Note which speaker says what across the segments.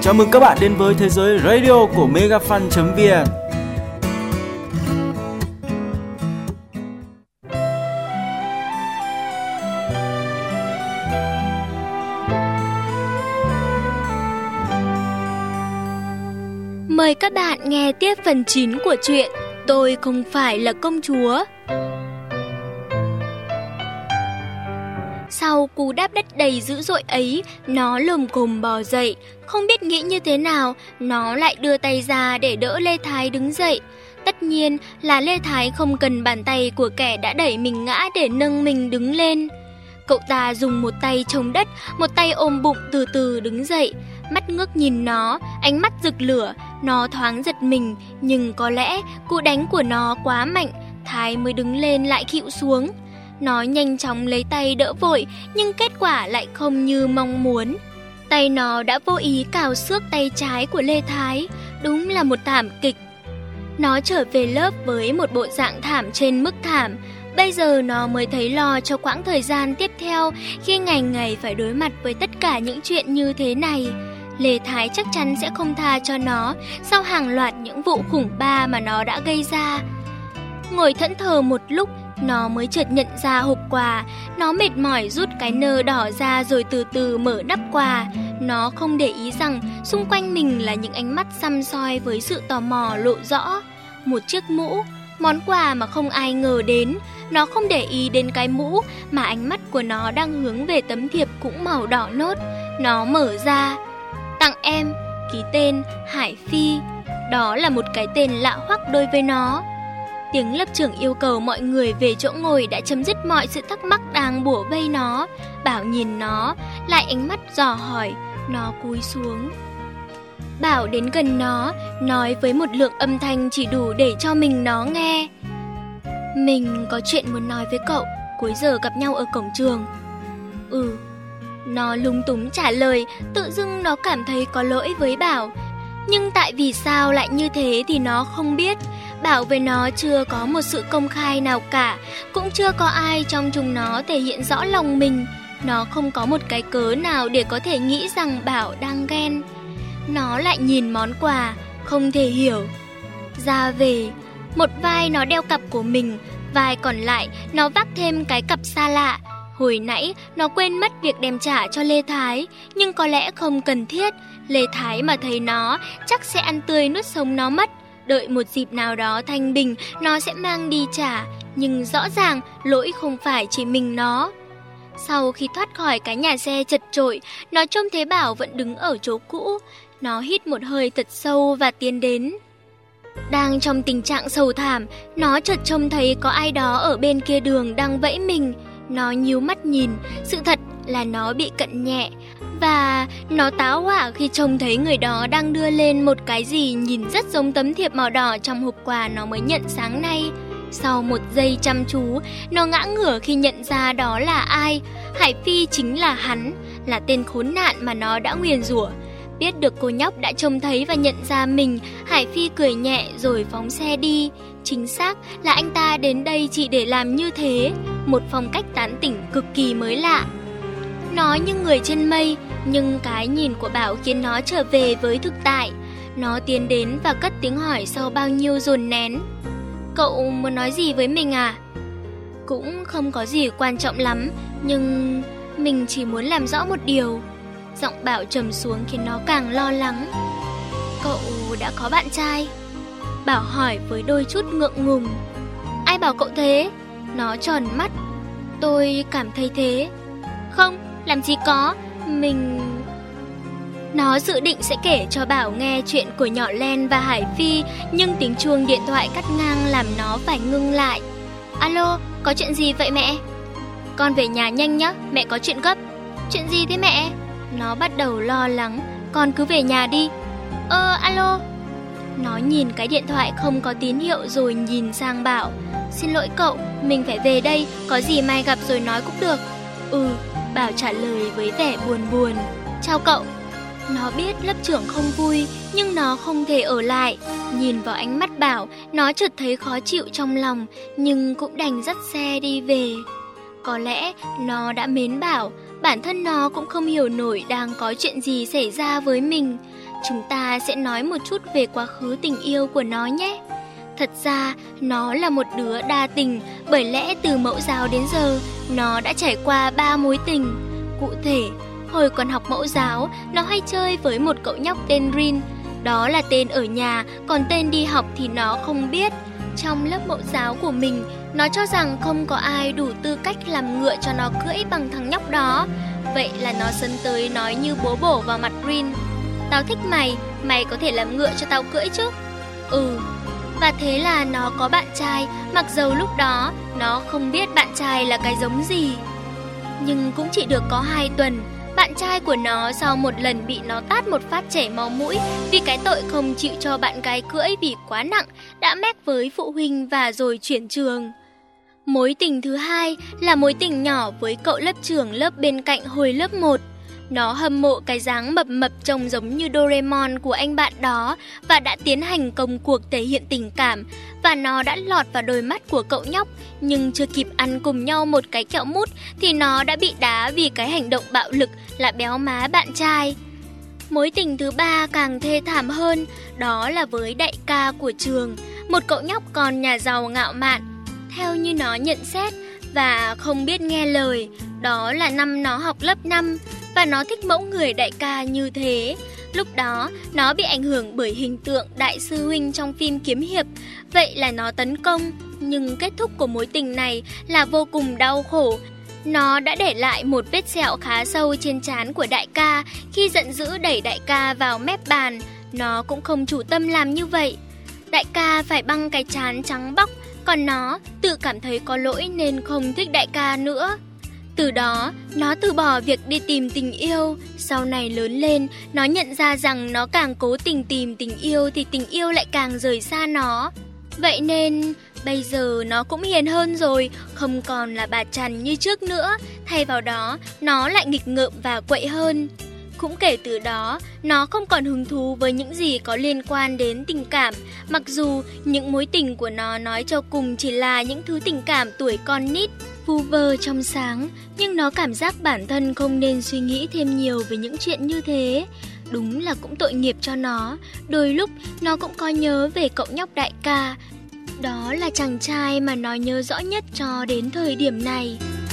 Speaker 1: Chào mừng các bạn đến với thế giới radio của megafan.vn.
Speaker 2: Mời các bạn nghe tiếp phần 9 của truyện Tôi không phải là công chúa. Sau cú đáp đất đầy dữ dội ấy, nó lồm cồm bò dậy. Không biết nghĩ như thế nào, nó lại đưa tay ra để đỡ Lê Thái đứng dậy. Tất nhiên là Lê Thái không cần bàn tay của kẻ đã đẩy mình ngã để nâng mình đứng lên. Cậu ta dùng một tay chống đất, một tay ôm bụng từ từ đứng dậy. Mắt ngước nhìn nó, ánh mắt rực lửa. Nó thoáng giật mình, nhưng có lẽ cú đánh của nó quá mạnh, Thái mới đứng lên lại khịu xuống. Nó nhanh chóng lấy tay đỡ vội, nhưng kết quả lại không như mong muốn. Tay nó đã vô ý cào xước tay trái của Lê Thái, đúng là một thảm kịch. Nó trở về lớp với một bộ dạng thảm trên mức thảm. Bây giờ nó mới thấy lo cho quãng thời gian tiếp theo khi ngày ngày phải đối mặt với tất cả những chuyện như thế này. Lê Thái chắc chắn sẽ không tha cho nó sau hàng loạt những vụ khủng ba mà nó đã gây ra. Ngồi thẫn thờ một lúc, nó mới chợt nhận ra hộp quà. Nó mệt mỏi rút cái nơ đỏ ra rồi từ từ mở nắp quà. Nó không để ý rằng xung quanh mình là những ánh mắt săm soi với sự tò mò lộ rõ. Một chiếc mũ, món quà mà không ai ngờ đến. Nó không để ý đến cái mũ mà ánh mắt của nó đang hướng về tấm thiệp cũng màu đỏ nốt. Nó mở ra. Tặng em, ký tên Hải Phi. Đó là một cái tên lạ hoắc đối với nó. Tiếng lớp trưởng yêu cầu mọi người về chỗ ngồi đã chấm dứt mọi sự thắc mắc đang bủa vây nó. Bảo nhìn nó, lại ánh mắt dò hỏi. Nó cúi xuống. Bảo đến gần nó, nói với một lượng âm thanh chỉ đủ để cho mình nó nghe. Mình có chuyện muốn nói với cậu, cuối giờ gặp nhau ở cổng trường. Nó lúng túng trả lời, tự dưng nó cảm thấy có lỗi với Bảo. Nhưng tại vì sao lại như thế thì nó không biết. Bảo với nó chưa có một sự công khai nào cả, cũng chưa có ai trong chúng nó thể hiện rõ lòng mình. Nó không có một cái cớ nào để có thể nghĩ rằng Bảo đang ghen. Nó lại nhìn món quà, không thể hiểu. Ra về, một vai nó đeo cặp của mình, vai còn lại nó vác thêm cái cặp xa lạ. Hồi nãy nó quên mất việc đem trả cho Lê Thái, nhưng có lẽ không cần thiết. Lê Thái mà thấy nó chắc sẽ ăn tươi nuốt sống nó mất. Đợi một dịp nào đó thanh bình, nó sẽ mang đi trả. Nhưng rõ ràng lỗi không phải chỉ mình nó. Sau khi thoát khỏi cái nhà xe chật chội, nó trông thấy Bảo vẫn đứng ở chỗ cũ. Nó hít một hơi thật sâu và tiến đến. Đang trong tình trạng sầu thảm, nó chợt trông thấy có ai đó ở bên kia đường đang vẫy mình. Nó nhíu mắt nhìn, sự thật là nó bị cận nhẹ. Và nó táo hỏa khi trông thấy người đó đang đưa lên một cái gì nhìn rất giống tấm thiệp màu đỏ trong hộp quà nó mới nhận sáng nay. Sau một giây chăm chú, nó ngã ngửa khi nhận ra đó là ai. Hải Phi chính là hắn, là tên khốn nạn mà nó đã nguyền rủa. Biết được cô nhóc đã trông thấy và nhận ra mình, Hải Phi cười nhẹ rồi phóng xe đi. Chính xác là anh ta đến đây chỉ để làm như thế, một phong cách tán tỉnh cực kỳ mới lạ. Nó như người trên mây, nhưng cái nhìn của Bảo khiến nó trở về với thực tại. Nó tiến đến và cất tiếng hỏi sau bao nhiêu dồn nén. Cậu muốn nói gì với mình à? Cũng không có gì quan trọng lắm, nhưng mình chỉ muốn làm rõ một điều. Giọng Bảo trầm xuống khiến nó càng lo lắng. Cậu đã có bạn trai? Bảo hỏi với đôi chút ngượng ngùng. Ai bảo cậu thế? Nó tròn mắt. Tôi cảm thấy thế. Không, làm gì có, mình... Nó dự định sẽ kể cho Bảo nghe chuyện của nhỏ Len và Hải Phi, nhưng tiếng chuông điện thoại cắt ngang làm nó phải ngưng lại. Alo, có chuyện gì vậy mẹ? Con về nhà nhanh nhé, mẹ có chuyện gấp. Chuyện gì thế mẹ? Nó bắt đầu lo lắng. Con cứ về nhà đi. Alo. Nó nhìn cái điện thoại không có tín hiệu rồi nhìn sang Bảo. Xin lỗi cậu, mình phải về đây, có gì mai gặp rồi nói cũng được. Bảo trả lời với vẻ buồn buồn. Chào cậu. Nó biết lớp trưởng không vui, nhưng nó không thể ở lại. Nhìn vào ánh mắt Bảo, nó chợt thấy khó chịu trong lòng, nhưng cũng đành dắt xe đi về. Có lẽ nó đã mến Bảo, bản thân nó cũng không hiểu nổi đang có chuyện gì xảy ra với mình. chúng ta sẽ nói một chút về quá khứ tình yêu của nó nhé. Thật ra, nó là một đứa đa tình, bởi lẽ từ mẫu giáo đến giờ, nó đã trải qua 3 mối tình. Cụ thể, hồi còn học mẫu giáo, nó hay chơi với một cậu nhóc tên Rin. Đó là tên ở nhà, còn tên đi học thì nó không biết. Trong lớp mẫu giáo của mình, nó cho rằng không có ai đủ tư cách làm ngựa cho nó cưỡi bằng thằng nhóc đó. Vậy là nó sấn tới nói như bố bổ vào mặt Rin: "Tao thích mày, mày có thể làm ngựa cho tao cưỡi chứ?" Và thế là nó có bạn trai, mặc dầu lúc đó nó không biết bạn trai là cái giống gì. Nhưng cũng chỉ được có 2 tuần, bạn trai của nó sau một lần bị nó tát một phát chảy máu mũi vì cái tội không chịu cho bạn gái cưỡi vì quá nặng, đã mét với phụ huynh và rồi chuyển trường. Mối tình thứ hai là mối tình nhỏ với cậu lớp trưởng lớp bên cạnh hồi lớp 1. Nó hâm mộ cái dáng mập mập trông giống như Doraemon của anh bạn đó và đã tiến hành công cuộc thể hiện tình cảm, và nó đã lọt vào đôi mắt của cậu nhóc, nhưng chưa kịp ăn cùng nhau một cái kẹo mút thì nó đã bị đá vì cái hành động bạo lực là béo má bạn trai. Mối tình thứ ba càng thê thảm hơn, đó là với đại ca của trường, một cậu nhóc con nhà giàu ngạo mạn. Theo như nó nhận xét và không biết nghe lời, đó là năm nó học lớp 5 và nó thích mẫu người đại ca như thế. Lúc đó, nó bị ảnh hưởng bởi hình tượng đại sư huynh trong phim kiếm hiệp, vậy là nó tấn công, nhưng kết thúc của mối tình này là vô cùng đau khổ. Nó đã để lại một vết sẹo khá sâu trên trán của đại ca khi giận dữ đẩy đại ca vào mép bàn. Nó cũng không chủ tâm làm như vậy. Đại ca phải băng cái trán trắng bóc, còn nó tự cảm thấy có lỗi nên không thích đại ca nữa. Từ đó, nó từ bỏ việc đi tìm tình yêu. Sau này lớn lên, nó nhận ra rằng nó càng cố tình tìm tình yêu thì tình yêu lại càng rời xa nó. Vậy nên, bây giờ nó cũng hiền hơn rồi, không còn là bà chằn như trước nữa. Thay vào đó, nó lại nghịch ngợm và quậy hơn. Cũng kể từ đó, nó không còn hứng thú với những gì có liên quan đến tình cảm. Mặc dù những mối tình của nó nói cho cùng chỉ là những thứ tình cảm tuổi con nít, vu vơ trong sáng, nhưng nó cảm giác bản thân không nên suy nghĩ thêm nhiều về những chuyện như thế. Đúng là cũng tội nghiệp cho nó. Đôi lúc nó cũng có nhớ về cậu nhóc đại ca. Đó là chàng trai mà nó nhớ rõ nhất cho đến thời điểm này.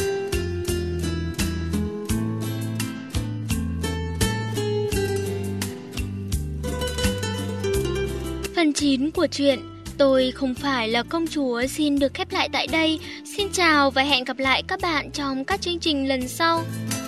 Speaker 2: Phần 9 của truyện Tôi Không Phải Là Công Chúa xin được khép lại tại đây. Xin chào và hẹn gặp lại các bạn trong các chương trình lần sau.